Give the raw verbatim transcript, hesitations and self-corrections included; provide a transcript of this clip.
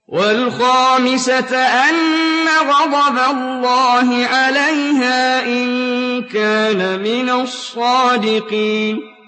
وَالْخَامِسَةَ أَنَّ غَضَبَ اللَّهِ عَلَيْهَا إِن كَانَ مِنَ الصَّادِقِينَ